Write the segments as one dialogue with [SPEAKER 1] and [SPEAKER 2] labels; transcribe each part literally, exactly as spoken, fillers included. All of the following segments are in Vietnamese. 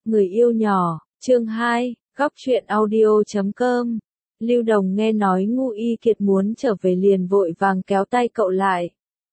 [SPEAKER 1] Người yêu nhỏ, chương hai, góc truyện audio chấm com. Lưu Đồng nghe nói Ngũ Y Kiệt muốn trở về liền vội vàng kéo tay cậu lại.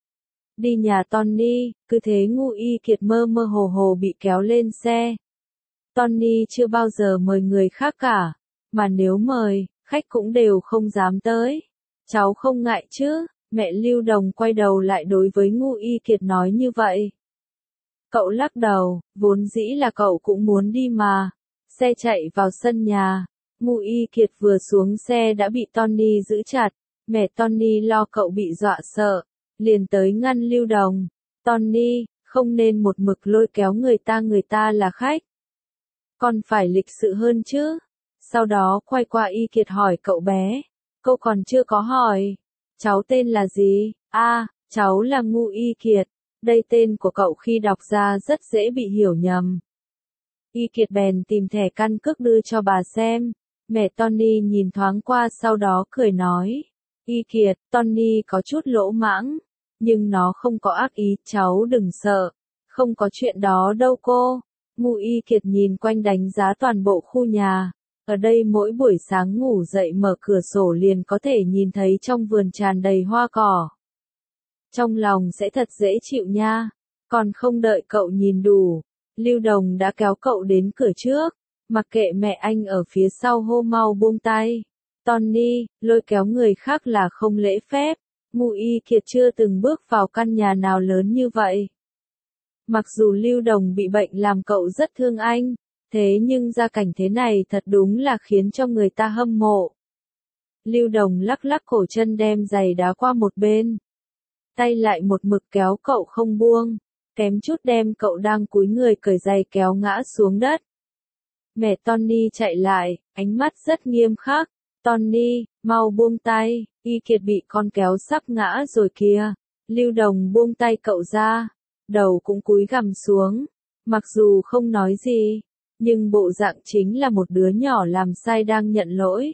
[SPEAKER 1] Đi nhà Tony, cứ thế Ngũ Y Kiệt mơ mơ hồ hồ bị kéo lên xe. Tony chưa bao giờ mời người khác cả, mà nếu mời, khách cũng đều không dám tới. Cháu không ngại chứ? Mẹ Lưu Đồng quay đầu lại đối với Ngũ Y Kiệt nói như vậy. Cậu lắc đầu, vốn dĩ là cậu cũng muốn đi mà. Xe chạy vào sân nhà, Ngũ Y Kiệt vừa xuống xe đã bị Tony giữ chặt. Mẹ Tony lo cậu bị dọa sợ, liền tới ngăn Lưu Đồng. Tony, không nên một mực lôi kéo người ta người ta là khách. Con phải lịch sự hơn chứ. Sau đó quay qua Y Kiệt hỏi cậu bé. Cô còn chưa có hỏi. Cháu tên là gì? A, à, cháu là Ngũ Y Kiệt. Đây tên của cậu khi đọc ra rất dễ bị hiểu nhầm. Y Kiệt bèn tìm thẻ căn cước đưa cho bà xem. Mẹ Tony nhìn thoáng qua sau đó cười nói. Y Kiệt, Tony có chút lỗ mãng, nhưng nó không có ác ý, cháu đừng sợ. Không có chuyện đó đâu cô. Ngũ Y Kiệt nhìn quanh đánh giá toàn bộ khu nhà. Ở đây mỗi buổi sáng ngủ dậy mở cửa sổ liền có thể nhìn thấy trong vườn tràn đầy hoa cỏ. Trong lòng sẽ thật dễ chịu nha. Còn không đợi cậu nhìn đủ, Lưu Đồng đã kéo cậu đến cửa trước. Mặc kệ mẹ anh ở phía sau hô mau buông tay. Tony, lôi kéo người khác là không lễ phép. Ngũ Y Kiệt chưa từng bước vào căn nhà nào lớn như vậy. Mặc dù Lưu Đồng bị bệnh làm cậu rất thương anh, thế nhưng gia cảnh thế này thật đúng là khiến cho người ta hâm mộ. Lưu Đồng lắc lắc cổ chân đem giày đá qua một bên. Tay lại một mực kéo cậu không buông, kém chút đem cậu đang cúi người cởi giày kéo ngã xuống đất. Mẹ Tony chạy lại, ánh mắt rất nghiêm khắc. Tony, mau buông tay, Y Kiệt bị con kéo sắp ngã rồi kìa. Lưu Đồng buông tay cậu ra, đầu cũng cúi gằm xuống. Mặc dù không nói gì, nhưng bộ dạng chính là một đứa nhỏ làm sai đang nhận lỗi.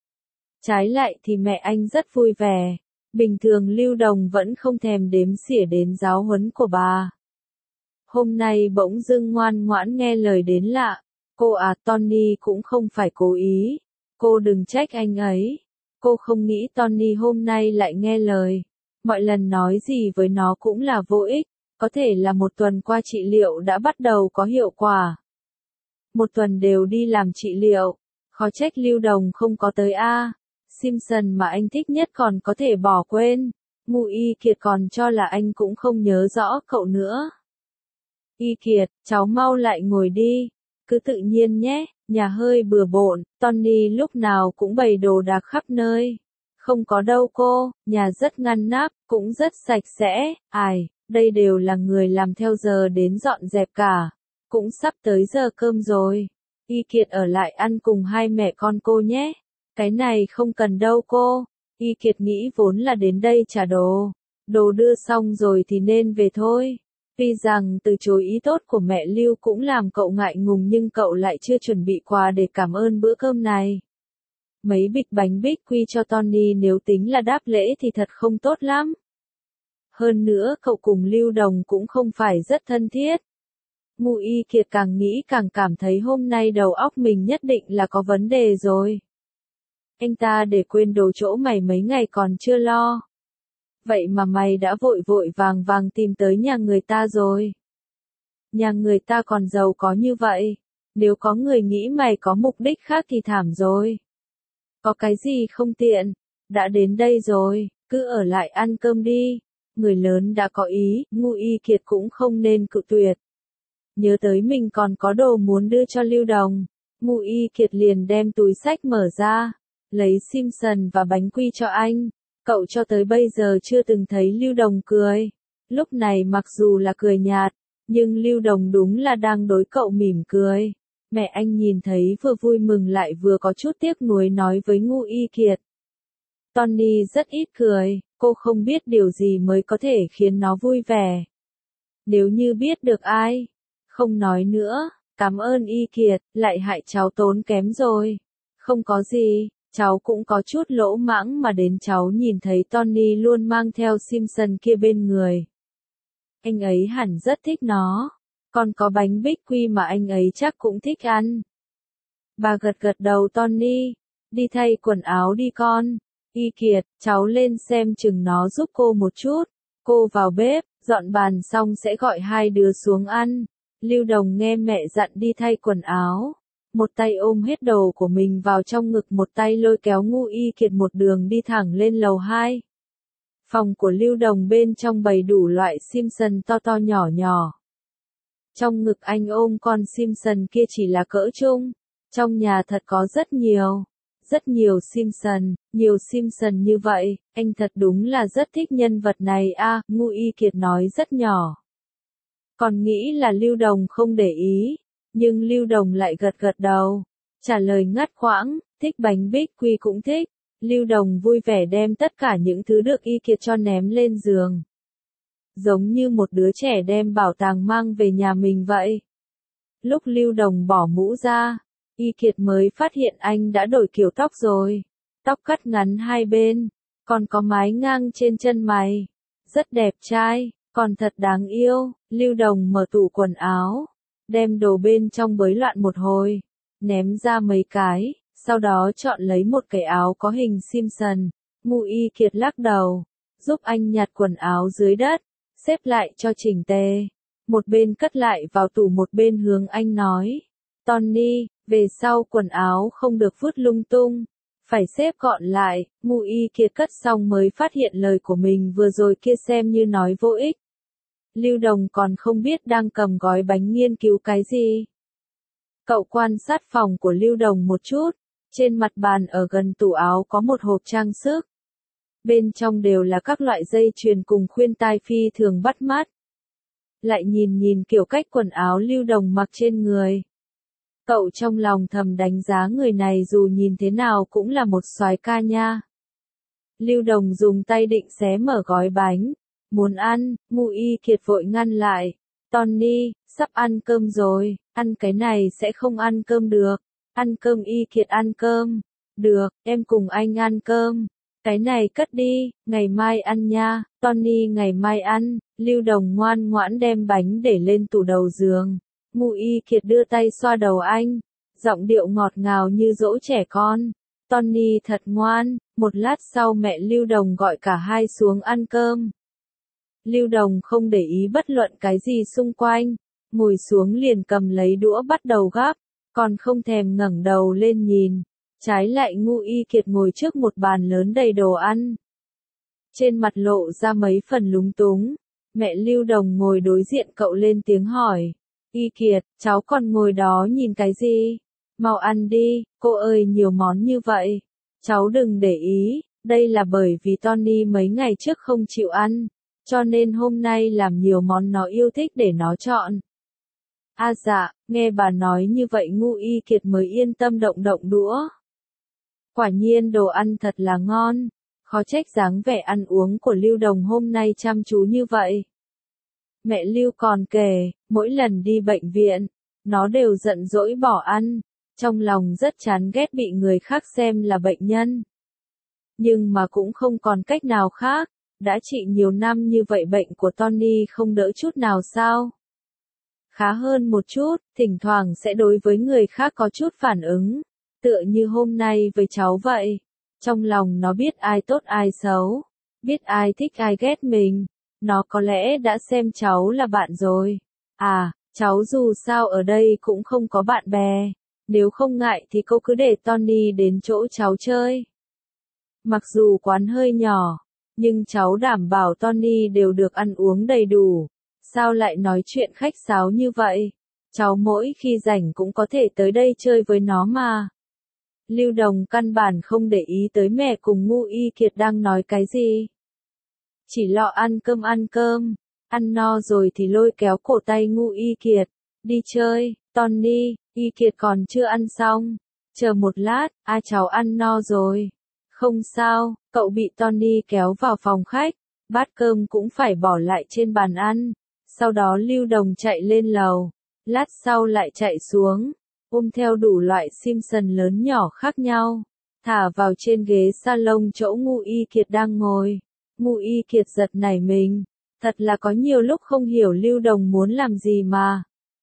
[SPEAKER 1] Trái lại thì mẹ anh rất vui vẻ. Bình thường Lưu Đồng vẫn không thèm đếm xỉa đến giáo huấn của bà. Hôm nay bỗng dưng ngoan ngoãn nghe lời đến lạ. Cô à, Tony cũng không phải cố ý. Cô đừng trách anh ấy. Cô không nghĩ Tony hôm nay lại nghe lời. Mọi lần nói gì với nó cũng là vô ích. Có thể là một tuần qua trị liệu đã bắt đầu có hiệu quả. Một tuần đều đi làm trị liệu. Khó trách Lưu Đồng không có tới a. Simpson mà anh thích nhất còn có thể bỏ quên. Ngũ Y Kiệt còn cho là anh cũng không nhớ rõ cậu nữa. Y Kiệt, cháu mau lại ngồi đi. Cứ tự nhiên nhé, nhà hơi bừa bộn, Tony lúc nào cũng bày đồ đạc khắp nơi. Không có đâu cô, nhà rất ngăn nắp, cũng rất sạch sẽ, ai, đây đều là người làm theo giờ đến dọn dẹp cả. Cũng sắp tới giờ cơm rồi. Y Kiệt ở lại ăn cùng hai mẹ con cô nhé. Cái này không cần đâu cô. Y Kiệt nghĩ vốn là đến đây trả đồ. Đồ đưa xong rồi thì nên về thôi. Tuy rằng từ chối ý tốt của mẹ Lưu cũng làm cậu ngại ngùng nhưng cậu lại chưa chuẩn bị quà để cảm ơn bữa cơm này. Mấy bịch bánh bích quy cho Tony nếu tính là đáp lễ thì thật không tốt lắm. Hơn nữa cậu cùng Lưu Đồng cũng không phải rất thân thiết. Ngũ Y Kiệt càng nghĩ càng cảm thấy hôm nay đầu óc mình nhất định là có vấn đề rồi. Anh ta để quên đồ chỗ mày mấy ngày còn chưa lo. Vậy mà mày đã vội vội vàng vàng tìm tới nhà người ta rồi. Nhà người ta còn giàu có như vậy. Nếu có người nghĩ mày có mục đích khác thì thảm rồi. Có cái gì không tiện. Đã đến đây rồi, cứ ở lại ăn cơm đi. Người lớn đã có ý, Ngũ Y Kiệt cũng không nên cự tuyệt. Nhớ tới mình còn có đồ muốn đưa cho Lưu Đồng. Ngũ Y Kiệt liền đem túi xách mở ra. Lấy Simpson và bánh quy cho anh. Cậu cho tới bây giờ chưa từng thấy Lưu Đồng cười. Lúc này mặc dù là cười nhạt, nhưng Lưu Đồng đúng là đang đối cậu mỉm cười. Mẹ anh nhìn thấy vừa vui mừng lại vừa có chút tiếc nuối nói với Ngũ Y Kiệt. Tony rất ít cười, cô không biết điều gì mới có thể khiến nó vui vẻ. Nếu như biết được ai, không nói nữa, cảm ơn Y Kiệt, lại hại cháu tốn kém rồi. Không có gì. Cháu cũng có chút lỗ mãng mà đến cháu nhìn thấy Tony luôn mang theo Simpson kia bên người. Anh ấy hẳn rất thích nó. Còn có bánh bích quy mà anh ấy chắc cũng thích ăn. Bà gật gật đầu Tony, đi thay quần áo đi con. Y Kiệt, cháu lên xem chừng nó giúp cô một chút. Cô vào bếp, dọn bàn xong sẽ gọi hai đứa xuống ăn. Lưu Đồng nghe mẹ dặn đi thay quần áo. Một tay ôm hết đồ của mình vào trong ngực, một tay lôi kéo Ngũ Y Kiệt một đường đi thẳng lên lầu hai. Phòng của Lưu Đồng bên trong bày đủ loại Simpson to to nhỏ nhỏ. Trong ngực anh ôm con Simpson kia chỉ là cỡ trung. Trong nhà thật có rất nhiều, rất nhiều Simpson, nhiều Simpson như vậy, anh thật đúng là rất thích nhân vật này a, à, Ngũ Y Kiệt nói rất nhỏ. Còn nghĩ là Lưu Đồng không để ý, nhưng Lưu Đồng lại gật gật đầu, trả lời ngắt quãng, thích bánh bích quy cũng thích. Lưu Đồng vui vẻ đem tất cả những thứ được Y Kiệt cho ném lên giường. Giống như một đứa trẻ đem bảo tàng mang về nhà mình vậy. Lúc Lưu Đồng bỏ mũ ra, Y Kiệt mới phát hiện anh đã đổi kiểu tóc rồi. Tóc cắt ngắn hai bên, còn có mái ngang trên chân mày. Rất đẹp trai, còn thật đáng yêu. Lưu Đồng mở tủ quần áo, đem đồ bên trong bới loạn một hồi, ném ra mấy cái, sau đó chọn lấy một cái áo có hình Simpson. Ngũ Y Kiệt lắc đầu, giúp anh nhặt quần áo dưới đất, xếp lại cho chỉnh tề. Một bên cất lại vào tủ, một bên hướng anh nói, Tony, về sau quần áo không được vứt lung tung, phải xếp gọn lại. Ngũ Y Kiệt cất xong mới phát hiện lời của mình vừa rồi kia xem như nói vô ích. Lưu Đồng còn không biết đang cầm gói bánh nghiên cứu cái gì. Cậu quan sát phòng của Lưu Đồng một chút, trên mặt bàn ở gần tủ áo có một hộp trang sức. Bên trong đều là các loại dây chuyền cùng khuyên tai phi thường bắt mắt. Lại nhìn nhìn kiểu cách quần áo Lưu Đồng mặc trên người. Cậu trong lòng thầm đánh giá người này dù nhìn thế nào cũng là một soái ca nha. Lưu Đồng dùng tay định xé mở gói bánh. Muốn ăn, Ngũ Y Kiệt vội ngăn lại. Tony, sắp ăn cơm rồi, ăn cái này sẽ không ăn cơm được. Ăn cơm Y Kiệt ăn cơm. Được, em cùng anh ăn cơm. Cái này cất đi, ngày mai ăn nha. Tony ngày mai ăn. Lưu Đồng ngoan ngoãn đem bánh để lên tủ đầu giường. Ngũ Y Kiệt đưa tay xoa đầu anh, giọng điệu ngọt ngào như dỗ trẻ con. Tony thật ngoan. Một lát sau mẹ Lưu Đồng gọi cả hai xuống ăn cơm. Lưu Đồng không để ý bất luận cái gì xung quanh, ngồi xuống liền cầm lấy đũa bắt đầu gắp, còn không thèm ngẩng đầu lên nhìn. Trái lại Ngũ Y Kiệt ngồi trước một bàn lớn đầy đồ ăn. Trên mặt lộ ra mấy phần lúng túng, mẹ Lưu Đồng ngồi đối diện cậu lên tiếng hỏi. Y Kiệt, cháu còn ngồi đó nhìn cái gì? Mau ăn đi, cô ơi nhiều món như vậy. Cháu đừng để ý, đây là bởi vì Tony mấy ngày trước không chịu ăn, cho nên hôm nay làm nhiều món nó yêu thích để nó chọn. À dạ, nghe bà nói như vậy Ngũ Y Kiệt mới yên tâm động động đũa. Quả nhiên đồ ăn thật là ngon, khó trách dáng vẻ ăn uống của Lưu Đồng hôm nay chăm chú như vậy. Mẹ Lưu còn kể, mỗi lần đi bệnh viện, nó đều giận dỗi bỏ ăn, trong lòng rất chán ghét bị người khác xem là bệnh nhân. Nhưng mà cũng không còn cách nào khác, đã trị nhiều năm như vậy bệnh của Tony không đỡ chút nào sao? Khá hơn một chút, thỉnh thoảng sẽ đối với người khác có chút phản ứng, tựa như hôm nay với cháu vậy. Trong lòng nó biết ai tốt ai xấu, biết ai thích ai ghét mình. Nó có lẽ đã xem cháu là bạn rồi. À, cháu dù sao ở đây cũng không có bạn bè. Nếu không ngại thì cô cứ để Tony đến chỗ cháu chơi. Mặc dù quán hơi nhỏ, nhưng cháu đảm bảo Tony đều được ăn uống đầy đủ. Sao lại nói chuyện khách sáo như vậy? Cháu mỗi khi rảnh cũng có thể tới đây chơi với nó mà. Lưu Đồng căn bản không để ý tới mẹ cùng Ngũ Y Kiệt đang nói cái gì. Chỉ lo ăn cơm ăn cơm, ăn no rồi thì lôi kéo cổ tay Ngũ Y Kiệt, đi chơi. Tony, Y Kiệt còn chưa ăn xong, chờ một lát, ai cháu ăn no rồi. Không sao, cậu bị Tony kéo vào phòng khách, bát cơm cũng phải bỏ lại trên bàn ăn. Sau đó Lưu Đồng chạy lên lầu, lát sau lại chạy xuống, ôm theo đủ loại Simpson lớn nhỏ khác nhau, thả vào trên ghế salon chỗ Ngũ Y Kiệt đang ngồi. Ngũ Y Kiệt giật nảy mình, thật là có nhiều lúc không hiểu Lưu Đồng muốn làm gì mà.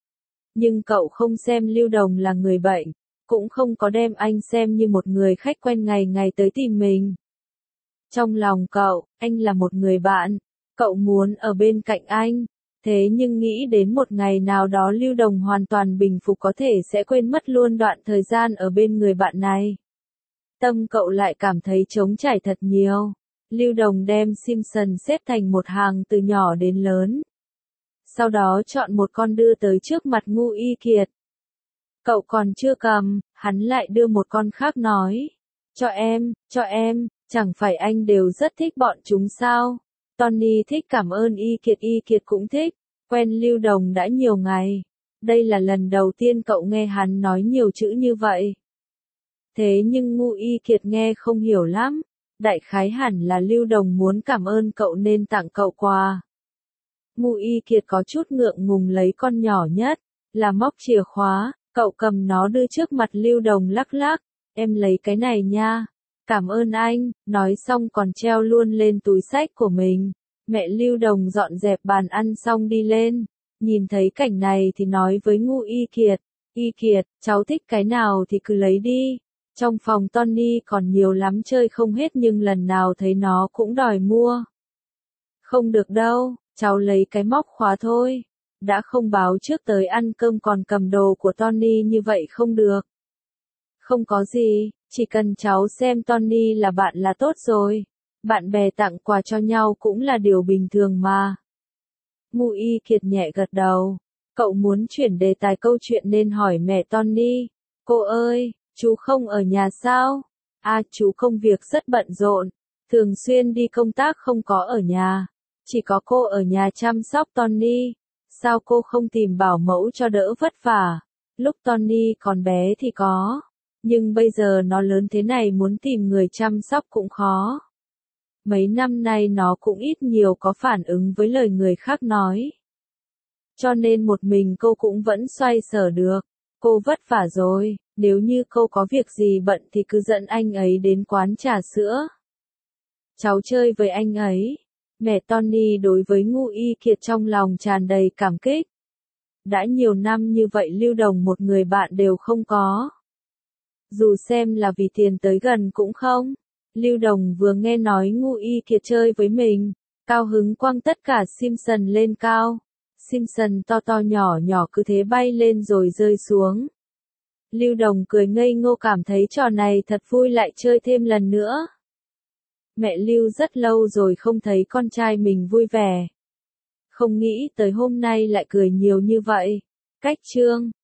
[SPEAKER 1] Nhưng cậu không xem Lưu Đồng là người bệnh, cũng không có đem anh xem như một người khách quen ngày ngày tới tìm mình. Trong lòng cậu, anh là một người bạn, cậu muốn ở bên cạnh anh. Thế nhưng nghĩ đến một ngày nào đó Lưu Đồng hoàn toàn bình phục có thể sẽ quên mất luôn đoạn thời gian ở bên người bạn này. Tâm cậu lại cảm thấy trống trải thật nhiều. Lưu Đồng đem Simpson xếp thành một hàng từ nhỏ đến lớn. Sau đó chọn một con đưa tới trước mặt Ngô Y Kiệt. Cậu còn chưa cầm, hắn lại đưa một con khác nói. Cho em, cho em, chẳng phải anh đều rất thích bọn chúng sao? Tony thích cảm ơn Y Kiệt, Y Kiệt cũng thích. Quen Lưu Đồng đã nhiều ngày. Đây là lần đầu tiên cậu nghe hắn nói nhiều chữ như vậy. Thế nhưng Ngô Y Kiệt nghe không hiểu lắm. Đại khái hẳn là Lưu Đồng muốn cảm ơn cậu nên tặng cậu quà. Ngô Y Kiệt có chút ngượng ngùng lấy con nhỏ nhất, là móc chìa khóa, cậu cầm nó đưa trước mặt Lưu Đồng lắc lắc, em lấy cái này nha, cảm ơn anh, nói xong còn treo luôn lên túi xách của mình. Mẹ Lưu Đồng dọn dẹp bàn ăn xong đi lên, nhìn thấy cảnh này thì nói với Ngô Y Kiệt, Y Kiệt, cháu thích cái nào thì cứ lấy đi. Trong phòng Tony còn nhiều lắm chơi không hết nhưng lần nào thấy nó cũng đòi mua. Không được đâu, cháu lấy cái móc khóa thôi. Đã không báo trước tới ăn cơm còn cầm đồ của Tony như vậy không được. Không có gì, chỉ cần cháu xem Tony là bạn là tốt rồi. Bạn bè tặng quà cho nhau cũng là điều bình thường mà. Ngô Y Kiệt nhẹ gật đầu. Cậu muốn chuyển đề tài câu chuyện nên hỏi mẹ Tony. Cô ơi, chú không ở nhà sao? À, chú công việc rất bận rộn, thường xuyên đi công tác không có ở nhà. Chỉ có cô ở nhà chăm sóc Tony. Sao cô không tìm bảo mẫu cho đỡ vất vả? Lúc Tony còn bé thì có. Nhưng bây giờ nó lớn thế này muốn tìm người chăm sóc cũng khó. Mấy năm nay nó cũng ít nhiều có phản ứng với lời người khác nói. Cho nên một mình cô cũng vẫn xoay sở được. Cô vất vả rồi, nếu như cô có việc gì bận thì cứ dẫn anh ấy đến quán trà sữa. Cháu chơi với anh ấy. Mẹ Tony đối với Ngô Y Kiệt trong lòng tràn đầy cảm kích. Đã nhiều năm như vậy Lưu Đồng một người bạn đều không có. Dù xem là vì tiền tới gần cũng không. Lưu Đồng vừa nghe nói Ngô Y Kiệt chơi với mình, cao hứng quăng tất cả Simpson lên cao. Simpson to to nhỏ nhỏ cứ thế bay lên rồi rơi xuống. Lưu Đồng cười ngây ngô cảm thấy trò này thật vui lại chơi thêm lần nữa. Mẹ Lưu rất lâu rồi không thấy con trai mình vui vẻ. Không nghĩ tới hôm nay lại cười nhiều như vậy. Cách chương